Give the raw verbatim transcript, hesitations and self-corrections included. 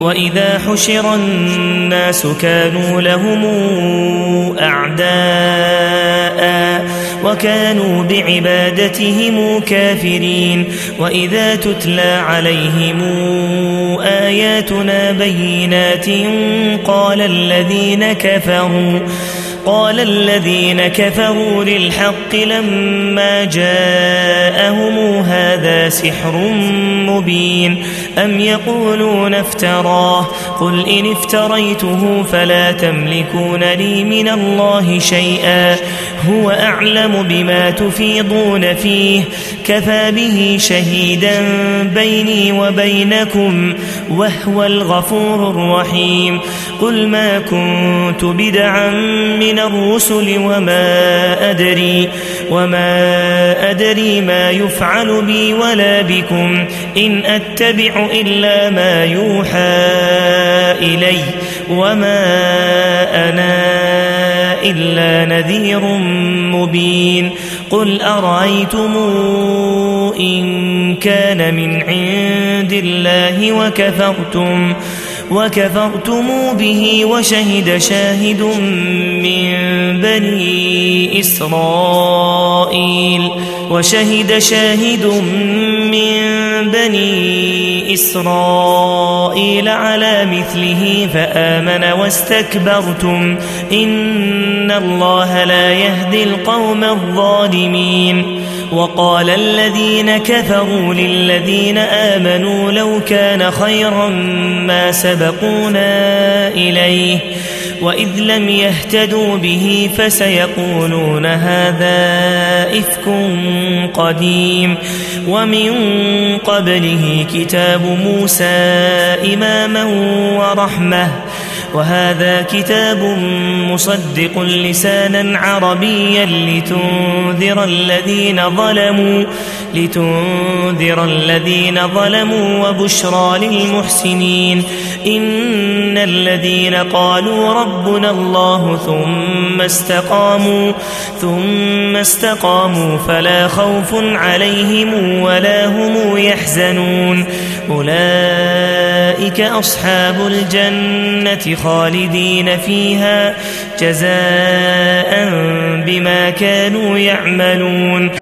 وإذا حشر الناس كانوا لهم أعداء وكانوا بعبادتهم كافرين. وإذا تتلى عليهم آياتنا بينات قال الذين كفروا قال الذين كفروا للحق لما جاءهم هذا سحر مبين أم يقولون افتراه قل إن افتريته فلا تملكون لي من الله شيئا هو أعلم بما تفيضون فيه كفى به شهيدا بيني وبينكم وهو الغفور الرحيم. قل ما كنت بدعا من الرسل وما أدري وما أدري ما يفعل بي ولا بكم إن أتبع إلا ما يوحى إلي وما أنا إلا نذير مبين. قل أرأيتم إن كان من عند الله وكفرتم وكفرتم به وشهد شاهد من بني إسرائيل وشهد شاهد من بني إسرائيل على مثله فآمن واستكبرتم إن الله لا يهدي القوم الظالمين. وقال الذين كفروا للذين آمنوا لو كان خيرا ما سبقونا إليه وإذ لم يهتدوا به فسيقولون هذا إفك قديم. ومن قبله كتاب موسى إماما ورحمة وهذا كتاب مصدق لسانا عربيا لتنذر الذين ظلموا لتنذر الذين ظلموا وبشرى للمحسنين. إن الذين قالوا ربنا الله ثم استقاموا ثم استقاموا فلا خوف عليهم ولا هم يحزنون أولئك أصحاب الجنة خالدين فيها جزاء بما كانوا يعملون.